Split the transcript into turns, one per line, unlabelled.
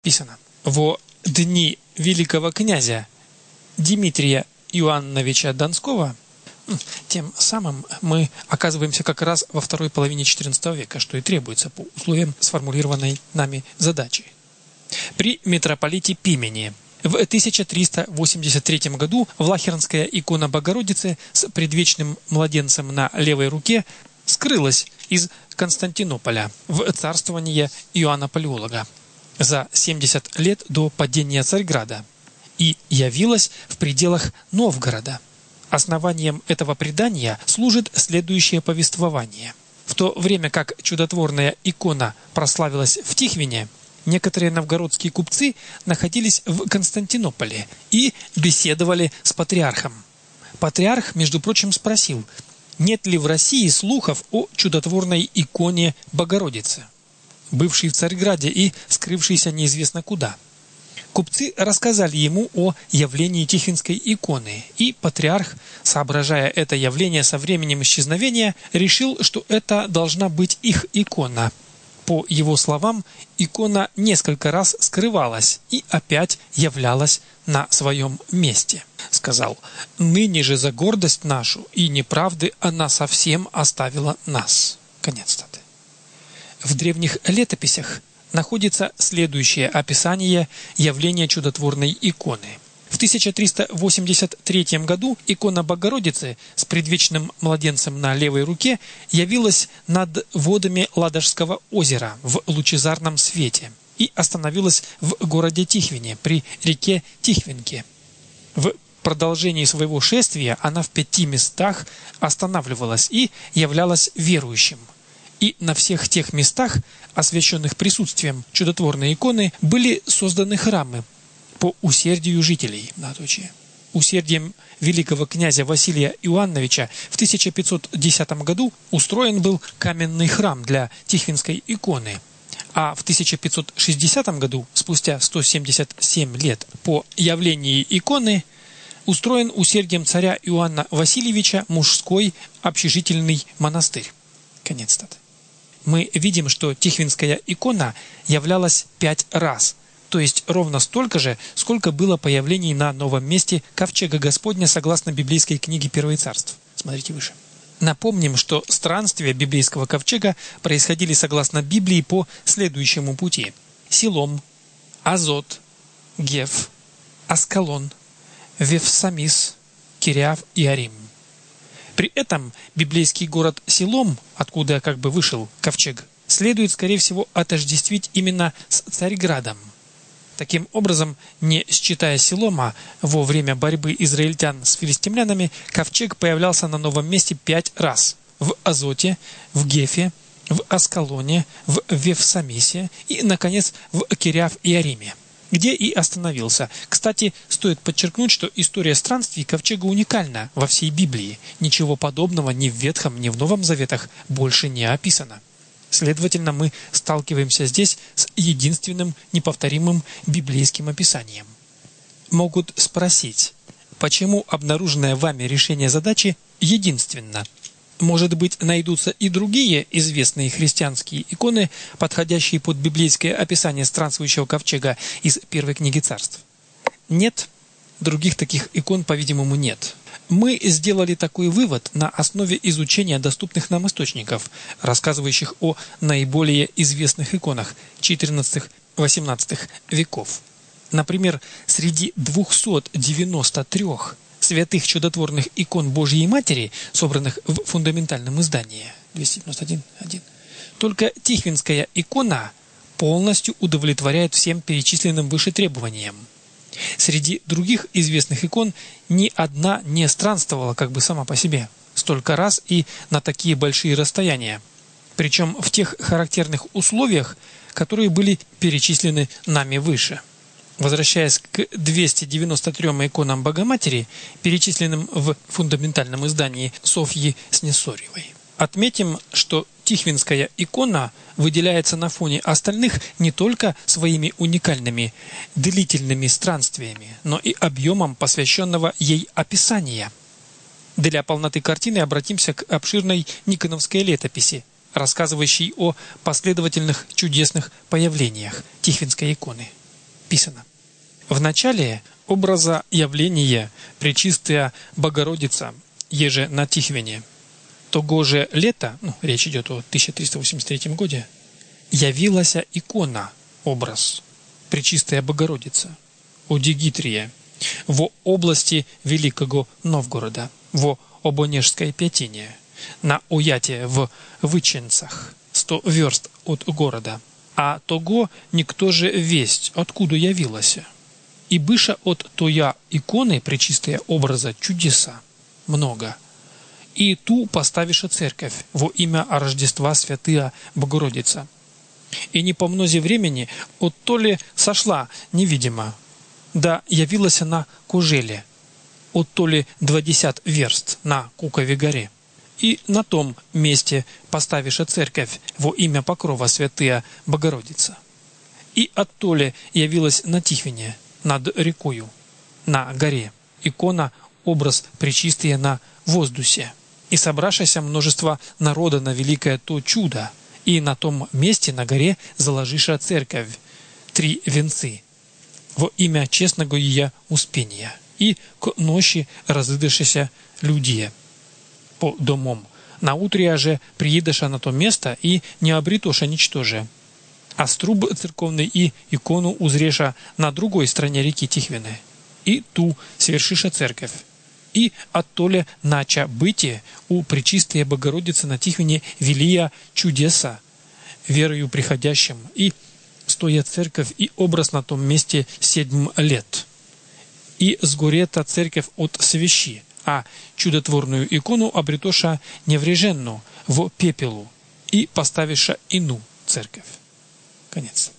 Писано: «Во дни великого князя Дмитрия Иоанновича Донского». Тем самым мы оказываемся как раз во второй половине XIV века, что и требуется по условиям сформулированной нами задачи. При митрополите Пимене в 1383 году влахернская икона Богородицы с предвечным младенцем на левой руке скрылась из Константинополя в царствование Иоанна Палеолога за 70 лет до падения Царьграда и явилась в пределах Новгорода. Основанием этого предания служит следующее повествование. В то время как чудотворная икона прославилась в Тихвине, некоторые новгородские купцы находились в Константинополе и беседовали с патриархом. Патриарх, между прочим, спросил, нет ли в России слухов о чудотворной иконе Богородицы, бывшей в Царьграде и скрывшейся неизвестно куда. Купцы рассказали ему о явлении Тихвинской иконы, и патриарх, соображая это явление со временем исчезновения, решил, что это должна быть их икона. По его словам, икона несколько раз скрывалась и опять являлась на своем месте. Сказал: «Ныне же за гордость нашу и неправды она совсем оставила нас». Конец цитаты. В древних летописях находится следующее описание явления чудотворной иконы. В 1383 году икона Богородицы с предвечным младенцем на левой руке явилась над водами Ладожского озера в лучезарном свете и остановилась в городе Тихвине при реке Тихвинке. В продолжении своего шествия она в 5 местах останавливалась и являлась верующим. И на всех тех местах, освященных присутствием чудотворной иконы, были созданы храмы по усердию жителей. Усердием великого князя Василия Иоанновича в 1510 году устроен был каменный храм для Тихвинской иконы, а в 1560 году, спустя 177 лет по явлении иконы, устроен усердием царя Иоанна Васильевича мужской общежительный монастырь. Конец цитаты. Мы видим, что Тихвинская икона являлась 5 раз, то есть ровно столько же, сколько было появлений на новом месте ковчега Господня согласно библейской книге Первое царств. Смотрите выше. Напомним, что странствия библейского ковчега происходили согласно Библии по следующему пути: Силом, Азот, Геф, Аскалон, Вефсамис, Кириав и Арим. При этом библейский город Силом, откуда вышел ковчег, следует, скорее всего, отождествить именно с Царьградом. Таким образом, не считая Силома, во время борьбы израильтян с филистимлянами, ковчег появлялся на новом месте 5 раз: в Азоте, в Гефе, в Аскалоне, в Вефсамисе и, наконец, в Кириав и Ариме, где и остановился. Кстати, стоит подчеркнуть, что история странствий ковчега уникальна во всей Библии. Ничего подобного ни в Ветхом, ни в Новом Заветах больше не описано. Следовательно, мы сталкиваемся здесь с единственным неповторимым библейским описанием. Могут спросить, почему обнаруженное вами решение задачи единственно? Может быть, найдутся и другие известные христианские иконы, подходящие под библейское описание странствующего ковчега из первой книги царств? Нет, других таких икон, по-видимому, нет. Мы сделали такой вывод на основе изучения доступных нам источников, рассказывающих о наиболее известных иконах XIV-XVIII веков. Например, среди 293 святых чудотворных икон Божьей Матери, собранных в фундаментальном издании 291.1, только Тихвинская икона полностью удовлетворяет всем перечисленным выше требованиям. Среди других известных икон ни одна не странствовала сама по себе столько раз и на такие большие расстояния, причем в тех характерных условиях, которые были перечислены нами выше. Возвращаясь к 293 иконам Богоматери, перечисленным в фундаментальном издании Софьи Снесорьевой, отметим, что Тихвинская икона выделяется на фоне остальных не только своими уникальными длительными странствиями, но и объемом посвященного ей описания. Для полноты картины обратимся к обширной Никоновской летописи, рассказывающей о последовательных чудесных появлениях Тихвинской иконы. писано. В начале образа явления Пречистая Богородица, еже на Тихвине, того же лета, речь идет о 1383 году, явилась икона, образ Пречистая Богородица, у Дигитрия, в области Великого Новгорода, в Обонежской Пятине, на Ояте в Выченцах, 100 верст от города. А того никто же весть, откуда явилась. И быша от тоя иконы Пречистая образа чудеса много. И ту поставиша церковь во имя Рождества Святая Богородица. И не по мнозе времени от то ли сошла невидимо, да явилась на кожеле, от то ли 20 верст на Кукове горе. И на том месте поставиша церковь во имя Покрова Святая Богородица. И оттоле явилась на Тихвине, над рекою, на горе, икона, образ Пречистия на воздусе. И собравшееся множество народа на великое то чудо, и на том месте на горе заложиша церковь, 3 венцы, во имя честного ее успения, и к ночи разыдышися людей по домам. На утрия же приедоша на то место и не обретоша ничтоже. А струб церковный и икону узреша на другой стороне реки Тихвины. И ту свершиша церковь. И оттоле нача бытие у Пречистой Богородицы на Тихвине велия чудеса, верою приходящим, и стоя церковь и образ на том месте 7 лет. И сгорета церковь от свящи, а чудотворную икону обретоша невреженну в пепелу и поставиша ину церковь. Конец.